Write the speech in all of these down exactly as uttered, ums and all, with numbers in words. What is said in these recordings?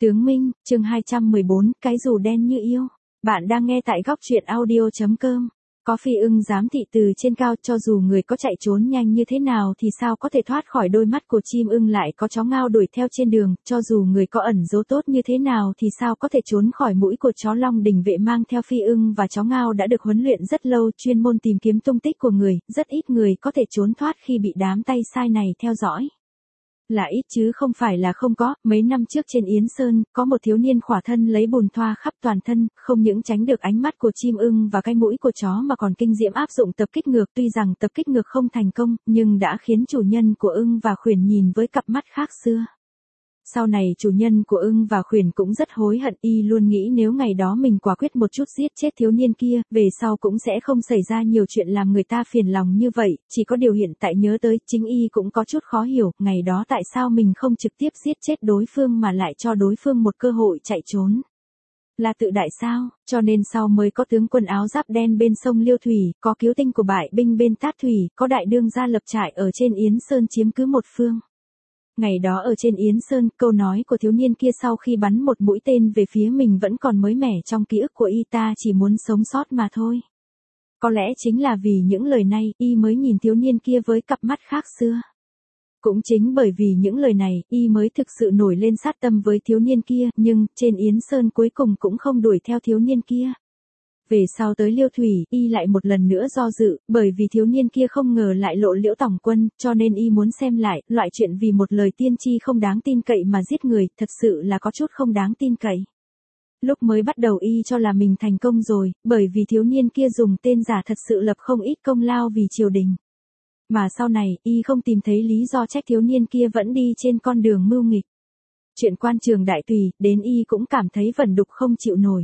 Tướng Minh, chương hai trăm mười bốn, cái dù đen như yêu. Bạn đang nghe tại góc truyện audio chấm com. Có phi ưng giám thị từ trên cao, cho dù người có chạy trốn nhanh như thế nào thì sao có thể thoát khỏi đôi mắt của chim ưng, lại có chó ngao đuổi theo trên đường, cho dù người có ẩn giấu tốt như thế nào thì sao có thể trốn khỏi mũi của chó Long Đình vệ mang theo phi ưng và chó ngao đã được huấn luyện rất lâu, chuyên môn tìm kiếm tung tích của người, rất ít người có thể trốn thoát khi bị đám tay sai này theo dõi. Là ít chứ không phải là không có. Mấy năm trước trên Yến Sơn, có một thiếu niên khỏa thân lấy bùn thoa khắp toàn thân, không những tránh được ánh mắt của chim ưng và cái mũi của chó mà còn kinh diễm áp dụng tập kích ngược. Tuy rằng tập kích ngược không thành công, nhưng đã khiến chủ nhân của ưng và khuyển nhìn với cặp mắt khác xưa. Sau này chủ nhân của ưng và khuyển cũng rất hối hận, y luôn nghĩ nếu ngày đó mình quả quyết một chút giết chết thiếu niên kia, về sau cũng sẽ không xảy ra nhiều chuyện làm người ta phiền lòng như vậy, chỉ có điều hiện tại nhớ tới, chính y cũng có chút khó hiểu, ngày đó tại sao mình không trực tiếp giết chết đối phương mà lại cho đối phương một cơ hội chạy trốn. Là tự đại sao, cho nên sau mới có tướng quân áo giáp đen bên sông Liêu Thủy, có cứu tinh của bại binh bên Tát Thủy, có đại đương gia lập trại ở trên Yến Sơn chiếm cứ một phương. Ngày đó ở trên Yến Sơn, câu nói của thiếu niên kia sau khi bắn một mũi tên về phía mình vẫn còn mới mẻ trong ký ức của y, ta chỉ muốn sống sót mà thôi. Có lẽ chính là vì những lời này, y mới nhìn thiếu niên kia với cặp mắt khác xưa. Cũng chính bởi vì những lời này, y mới thực sự nổi lên sát tâm với thiếu niên kia, nhưng, trên Yến Sơn cuối cùng cũng không đuổi theo thiếu niên kia. Về sau tới Liêu Thủy, y lại một lần nữa do dự, bởi vì thiếu niên kia không ngờ lại lộ Liễu tổng quân, cho nên y muốn xem lại, loại chuyện vì một lời tiên tri không đáng tin cậy mà giết người, thật sự là có chút không đáng tin cậy. Lúc mới bắt đầu y cho là mình thành công rồi, bởi vì thiếu niên kia dùng tên giả thật sự lập không ít công lao vì triều đình. Mà sau này, y không tìm thấy lý do trách thiếu niên kia vẫn đi trên con đường mưu nghịch. Chuyện quan trường đại tùy, đến y cũng cảm thấy vẩn đục không chịu nổi.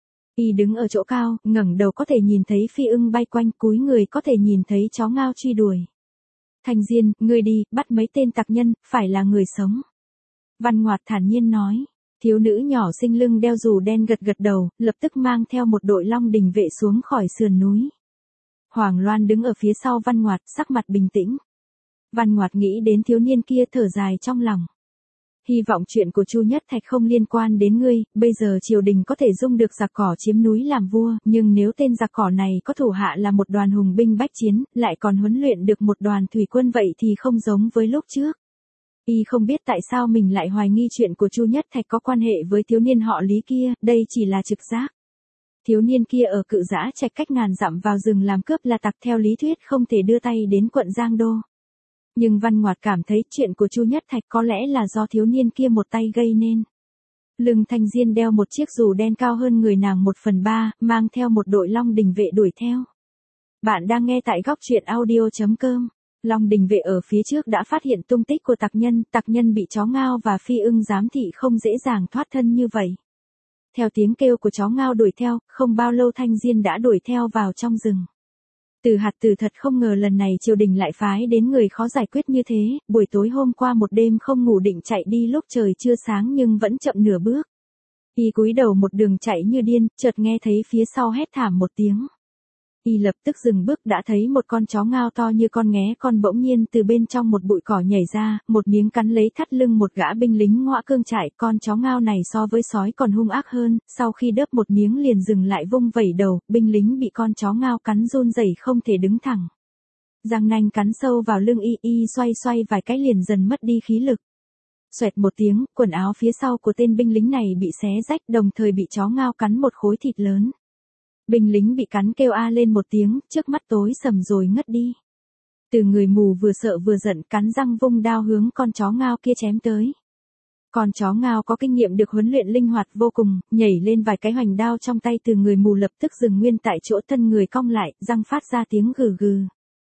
Y đứng ở chỗ cao, ngẩng đầu có thể nhìn thấy phi ưng bay quanh, cúi người có thể nhìn thấy chó ngao truy đuổi. Thành Diên, ngươi đi, bắt mấy tên tặc nhân, phải là người sống. Văn Ngoạt thản nhiên nói. Thiếu nữ nhỏ xinh lưng đeo dù đen gật gật đầu, lập tức mang theo một đội Long Đình vệ xuống khỏi sườn núi. Hoàng Loan đứng ở phía sau Văn Ngoạt, sắc mặt bình tĩnh. Văn Ngoạt nghĩ đến thiếu niên kia, thở dài trong lòng. Hy vọng chuyện của Chu Nhất Thạch không liên quan đến ngươi, bây giờ triều đình có thể dung được giặc cỏ chiếm núi làm vua, nhưng nếu tên giặc cỏ này có thủ hạ là một đoàn hùng binh bách chiến, lại còn huấn luyện được một đoàn thủy quân vậy thì không giống với lúc trước. Y không biết tại sao mình lại hoài nghi chuyện của Chu Nhất Thạch có quan hệ với thiếu niên họ Lý kia, đây chỉ là trực giác. Thiếu niên kia ở Cự Giã Trạch cách ngàn dặm vào rừng làm cướp là tặc, theo lý thuyết không thể đưa tay đến quận Giang Đô. Nhưng Văn Ngoạt cảm thấy chuyện của Chu Nhất Thạch có lẽ là do thiếu niên kia một tay gây nên. Lưng Thanh Diên đeo một chiếc dù đen cao hơn người nàng một phần ba, mang theo một đội Long Đình vệ đuổi theo. Bạn đang nghe tại góc truyện audio chấm com. Long Đình vệ ở phía trước đã phát hiện tung tích của tặc nhân, tặc nhân bị chó ngao và phi ưng giám thị không dễ dàng thoát thân như vậy. Theo tiếng kêu của chó ngao đuổi theo, không bao lâu Thanh Diên đã đuổi theo vào trong rừng. Từ Hạt Từ thật không ngờ lần này triều đình lại phái đến người khó giải quyết như thế, buổi tối hôm qua một đêm không ngủ định chạy đi lúc trời chưa sáng nhưng vẫn chậm nửa bước. Y cúi đầu một đường chạy như điên, chợt nghe thấy phía sau hét thảm một tiếng. Y lập tức dừng bước, đã thấy một con chó ngao to như con nghé con bỗng nhiên từ bên trong một bụi cỏ nhảy ra, một miếng cắn lấy thắt lưng một gã binh lính ngõa cương trại. Con chó ngao này so với sói còn hung ác hơn, sau khi đớp một miếng liền dừng lại vung vẩy đầu, binh lính bị con chó ngao cắn run rẩy không thể đứng thẳng. Răng nanh cắn sâu vào lưng y, y xoay xoay vài cái liền dần mất đi khí lực. Xoẹt một tiếng, quần áo phía sau của tên binh lính này bị xé rách, đồng thời bị chó ngao cắn một khối thịt lớn. Binh lính bị cắn kêu a lên một tiếng, trước mắt tối sầm rồi ngất đi. Từ người mù vừa sợ vừa giận, cắn răng vung đao hướng con chó ngao kia chém tới. Con chó ngao có kinh nghiệm được huấn luyện linh hoạt vô cùng, nhảy lên vài cái hoành đao trong tay từ người mù lập tức dừng nguyên tại chỗ, thân người cong lại, răng phát ra tiếng gừ gừ.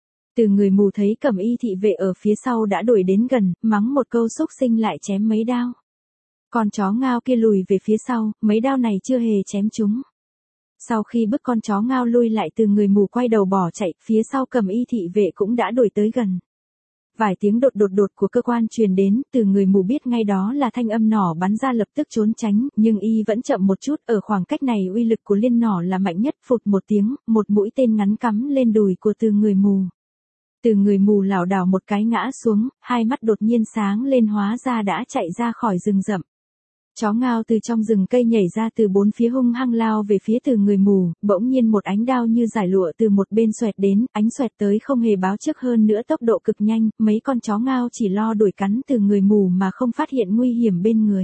Từ người mù thấy Cẩm Y thị vệ ở phía sau đã đuổi đến gần, mắng một câu xúc sinh lại chém mấy đao. Con chó ngao kia lùi về phía sau, mấy đao này chưa hề chém chúng. Sau khi bức con chó ngao lui lại, từ người mù quay đầu bỏ chạy, phía sau Cẩm Y thị vệ cũng đã đuổi tới gần. Vài tiếng đột đột đột của cơ quan truyền đến, từ người mù biết ngay đó là thanh âm nỏ bắn ra, lập tức trốn tránh, nhưng y vẫn chậm một chút, ở khoảng cách này uy lực của liên nỏ là mạnh nhất, phụt một tiếng, một mũi tên ngắn cắm lên đùi của từ người mù. Từ người mù lảo đảo một cái ngã xuống, hai mắt đột nhiên sáng lên, hóa ra đã chạy ra khỏi rừng rậm. Chó ngao từ trong rừng cây nhảy ra từ bốn phía hung hăng lao về phía từ người mù, bỗng nhiên một ánh đao như giải lụa từ một bên xoẹt đến, ánh xoẹt tới không hề báo trước, hơn nữa tốc độ cực nhanh, mấy con chó ngao chỉ lo đuổi cắn từ người mù mà không phát hiện nguy hiểm bên người.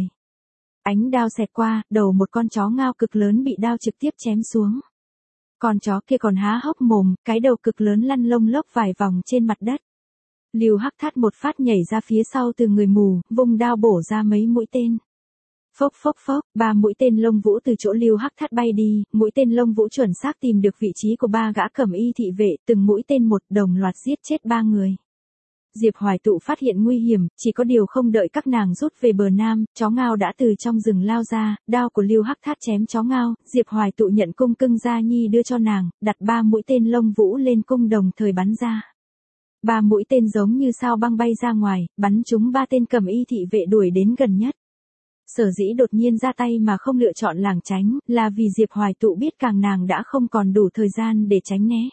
Ánh đao xẹt qua, đầu một con chó ngao cực lớn bị đao trực tiếp chém xuống. Con chó kia còn há hốc mồm, cái đầu cực lớn lăn lông lốc vài vòng trên mặt đất. Lưu Hắc Thát một phát nhảy ra phía sau từ người mù, vung đao bổ ra mấy mũi tên. Phốc phốc phốc, ba mũi tên lông vũ từ chỗ Lưu Hắc Thát bay đi, mũi tên lông vũ chuẩn xác tìm được vị trí của ba gã cẩm y thị vệ, từng mũi tên một đồng loạt giết chết ba người. Diệp Hoài Tụ phát hiện nguy hiểm, chỉ có điều không đợi các nàng rút về bờ nam, chó ngao đã từ trong rừng lao ra, đao của Lưu Hắc Thát chém chó ngao, Diệp Hoài Tụ nhận cung cưng Gia Nhi đưa cho nàng, đặt ba mũi tên lông vũ lên cung đồng thời bắn ra. Ba mũi tên giống như sao băng bay ra ngoài, bắn trúng ba tên cẩm y thị vệ đuổi đến gần nhất. Sở dĩ đột nhiên ra tay mà không lựa chọn lảng tránh, là vì Diệp Hoài Tụ biết càng nàng đã không còn đủ thời gian để tránh né.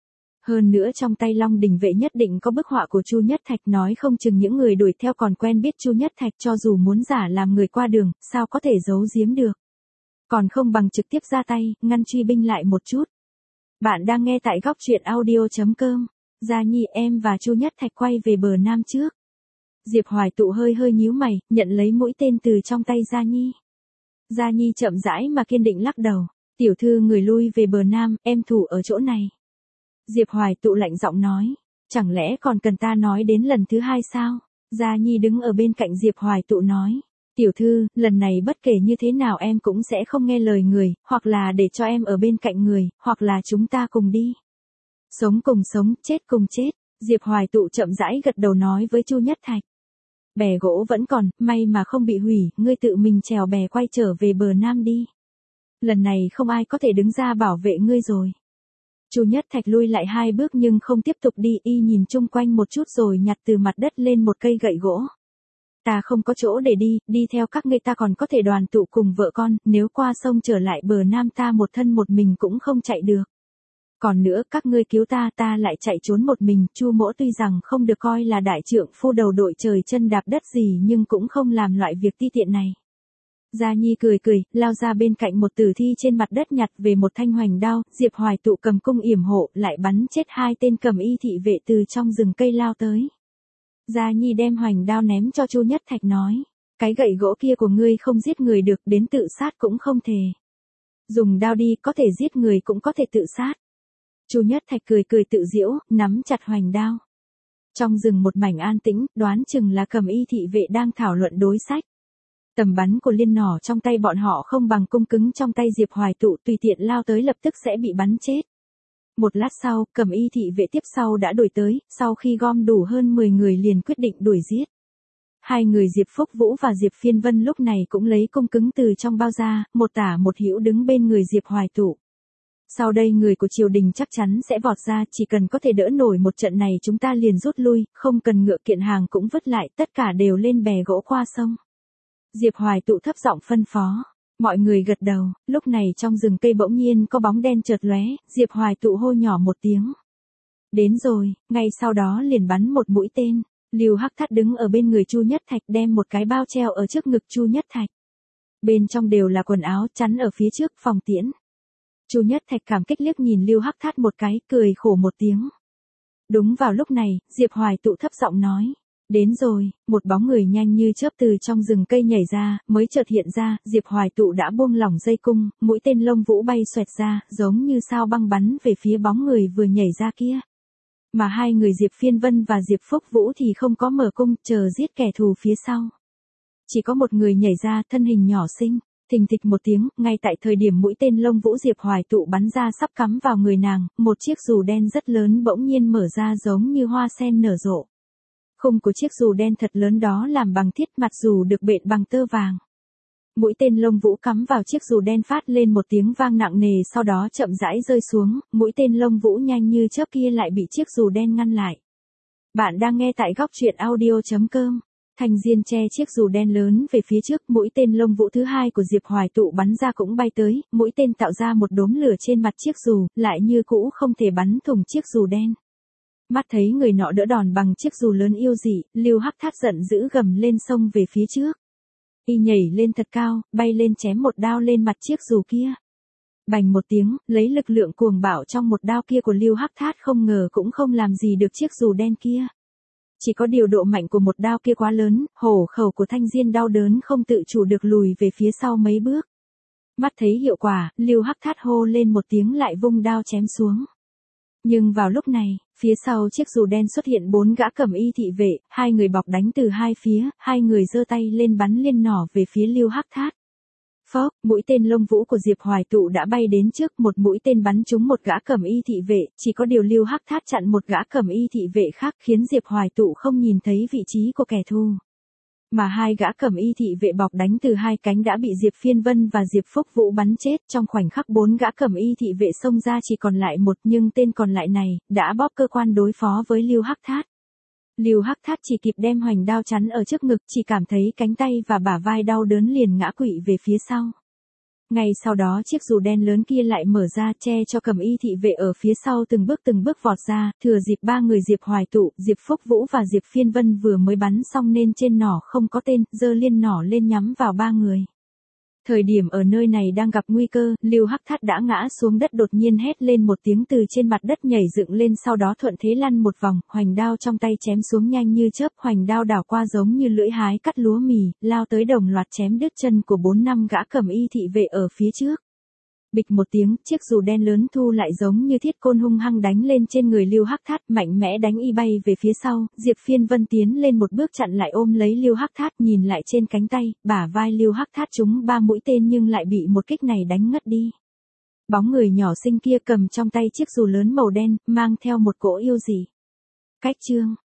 Hơn nữa trong tay Long Đình vệ nhất định có bức họa của Chu Nhất Thạch, nói không chừng những người đuổi theo còn quen biết Chu Nhất Thạch, cho dù muốn giả làm người qua đường, sao có thể giấu giếm được. Còn không bằng trực tiếp ra tay, ngăn truy binh lại một chút. Bạn đang nghe tại góc truyện audio chấm com. Gia Nhi, em và Chu Nhất Thạch quay về bờ nam trước. Diệp Hoài Tụ hơi hơi nhíu mày, nhận lấy mũi tên từ trong tay Gia Nhi. Gia Nhi chậm rãi mà kiên định lắc đầu. Tiểu thư người lui về bờ nam, em thủ ở chỗ này. Diệp Hoài Tụ lạnh giọng nói. Chẳng lẽ còn cần ta nói đến lần thứ hai sao? Gia Nhi đứng ở bên cạnh Diệp Hoài Tụ nói. Tiểu thư, lần này bất kể như thế nào em cũng sẽ không nghe lời người, hoặc là để cho em ở bên cạnh người, hoặc là chúng ta cùng đi. Sống cùng sống, chết cùng chết. Diệp Hoài Tụ chậm rãi gật đầu nói với Chu Nhất Thạch. Bè gỗ vẫn còn, may mà không bị hủy, ngươi tự mình chèo bè quay trở về bờ nam đi. Lần này không ai có thể đứng ra bảo vệ ngươi rồi. Chu Nhất Thạch lui lại hai bước nhưng không tiếp tục đi, y nhìn chung quanh một chút rồi nhặt từ mặt đất lên một cây gậy gỗ. Ta không có chỗ để đi, đi theo các ngươi ta còn có thể đoàn tụ cùng vợ con, nếu qua sông trở lại bờ nam ta một thân một mình cũng không chạy được. Còn nữa các ngươi cứu ta ta lại chạy trốn một mình, Chu Mỗ tuy rằng không được coi là đại trượng phu đầu đội trời chân đạp đất gì nhưng cũng không làm loại việc ti tiện này. Gia Nhi cười cười, lao ra bên cạnh một tử thi trên mặt đất nhặt về một thanh hoành đao, Diệp Hoài Tụ cầm cung yểm hộ, lại bắn chết hai tên cầm y thị vệ từ trong rừng cây lao tới. Gia Nhi đem hoành đao ném cho Chu Nhất Thạch nói, cái gậy gỗ kia của ngươi không giết người được, đến tự sát cũng không thể. Dùng đao đi, có thể giết người cũng có thể tự sát. Chu Nhất Thạch cười cười tự giễu, nắm chặt hoành đao. Trong rừng một mảnh an tĩnh, đoán chừng là cầm y thị vệ đang thảo luận đối sách. Tầm bắn của liên nỏ trong tay bọn họ không bằng cung cứng trong tay Diệp Hoài Tụ, tùy tiện lao tới lập tức sẽ bị bắn chết. Một lát sau, cầm y thị vệ tiếp sau đã đuổi tới, sau khi gom đủ hơn mười người liền quyết định đuổi giết. Hai người Diệp Phúc Vũ và Diệp Phiên Vân lúc này cũng lấy cung cứng từ trong bao ra, một tả một hữu đứng bên người Diệp Hoài Tụ. Sau đây người của triều đình chắc chắn sẽ vọt ra, chỉ cần có thể đỡ nổi một trận này chúng ta liền rút lui, không cần ngựa kiện hàng cũng vứt lại, tất cả đều lên bè gỗ qua sông. Diệp Hoài Tụ thấp giọng phân phó. Mọi người gật đầu, lúc này trong rừng cây bỗng nhiên có bóng đen chợt lóe, Diệp Hoài Tụ hô nhỏ một tiếng. Đến rồi, ngay sau đó liền bắn một mũi tên, Lưu Hắc Thát đứng ở bên người Chu Nhất Thạch đem một cái bao treo ở trước ngực Chu Nhất Thạch. Bên trong đều là quần áo, chắn ở phía trước phòng tiễn. Chu Nhất Thạch cảm kích liếc nhìn Lưu Hắc Thát một cái, cười khổ một tiếng. Đúng vào lúc này, Diệp Hoài Tụ thấp giọng nói. Đến rồi, một bóng người nhanh như chớp từ trong rừng cây nhảy ra, mới chợt hiện ra, Diệp Hoài Tụ đã buông lỏng dây cung, mũi tên lông vũ bay xoẹt ra, giống như sao băng bắn về phía bóng người vừa nhảy ra kia. Mà hai người Diệp Phiên Vân và Diệp Phúc Vũ thì không có mở cung, chờ giết kẻ thù phía sau. Chỉ có một người nhảy ra, thân hình nhỏ xinh, thình thịch một tiếng, ngay tại thời điểm mũi tên lông vũ Diệp Hoài Tụ bắn ra sắp cắm vào người nàng, một chiếc dù đen rất lớn bỗng nhiên mở ra giống như hoa sen nở rộ. Khung của chiếc dù đen thật lớn đó làm bằng thiết, mặt dù được bện bằng tơ vàng. Mũi tên lông vũ cắm vào chiếc dù đen phát lên một tiếng vang nặng nề, sau đó chậm rãi rơi xuống, mũi tên lông vũ nhanh như chớp kia lại bị chiếc dù đen ngăn lại. Bạn đang nghe tại góc truyện audio chấm com. Thanh diên che chiếc dù đen lớn về phía trước, mũi tên lông vũ thứ hai của Diệp Hoài Tụ bắn ra cũng bay tới, mũi tên tạo ra một đốm lửa trên mặt chiếc dù, lại như cũ không thể bắn thủng chiếc dù đen. Mắt thấy người nọ đỡ đòn bằng chiếc dù lớn yêu dị, Lưu Hắc Thát giận dữ gầm lên sông về phía trước. Y nhảy lên thật cao, bay lên chém một đao lên mặt chiếc dù kia. Bành một tiếng, lấy lực lượng cuồng bạo trong một đao kia của Lưu Hắc Thát không ngờ cũng không làm gì được chiếc dù đen kia. Chỉ có điều độ mạnh của một đao kia quá lớn, hổ khẩu của Thanh Diên đau đớn không tự chủ được lùi về phía sau mấy bước. Mắt thấy hiệu quả, Lưu Hắc Thát hô lên một tiếng lại vung đao chém xuống. Nhưng vào lúc này, phía sau chiếc dù đen xuất hiện bốn gã cẩm y thị vệ, hai người bọc đánh từ hai phía, hai người giơ tay lên bắn liên nỏ về phía Lưu Hắc Thát. Phốc, mũi tên lông vũ của Diệp Hoài Tụ đã bay đến trước, một mũi tên bắn trúng một gã cẩm y thị vệ, chỉ có điều Lưu Hắc Thát chặn một gã cẩm y thị vệ khác khiến Diệp Hoài Tụ không nhìn thấy vị trí của kẻ thù. Mà hai gã cẩm y thị vệ bọc đánh từ hai cánh đã bị Diệp Phiên Vân và Diệp Phúc Vũ bắn chết, trong khoảnh khắc bốn gã cẩm y thị vệ xông ra chỉ còn lại một, nhưng tên còn lại này đã bóp cơ quan đối phó với Lưu Hắc Thát. Lưu Hắc Thát chỉ kịp đem hoành đao chắn ở trước ngực, chỉ cảm thấy cánh tay và bả vai đau đớn liền ngã quỵ về phía sau. Ngay sau đó chiếc dù đen lớn kia lại mở ra che cho cẩm y thị vệ ở phía sau từng bước từng bước vọt ra, thừa dịp ba người Diệp Hoài Tụ, Diệp Phúc Vũ và Diệp Phiên Vân vừa mới bắn xong nên trên nỏ không có tên, giơ liên nỏ lên nhắm vào ba người. Thời điểm ở nơi này đang gặp nguy cơ, Lưu Hắc Thát đã ngã xuống đất đột nhiên hét lên một tiếng từ trên mặt đất nhảy dựng lên sau đó thuận thế lăn một vòng, hoành đao trong tay chém xuống nhanh như chớp, hoành đao đảo qua giống như lưỡi hái cắt lúa mì, lao tới đồng loạt chém đứt chân của bốn năm gã cẩm y thị vệ ở phía trước. Bịch một tiếng, chiếc dù đen lớn thu lại giống như thiết côn hung hăng đánh lên trên người Lưu Hắc Thát, mạnh mẽ đánh y bay về phía sau, Diệp Phiên Vân tiến lên một bước chặn lại ôm lấy Lưu Hắc Thát, nhìn lại trên cánh tay, bả vai Lưu Hắc Thát trúng ba mũi tên nhưng lại bị một kích này đánh ngất đi. Bóng người nhỏ xinh kia cầm trong tay chiếc dù lớn màu đen, mang theo một cỗ yêu dị. Cách chương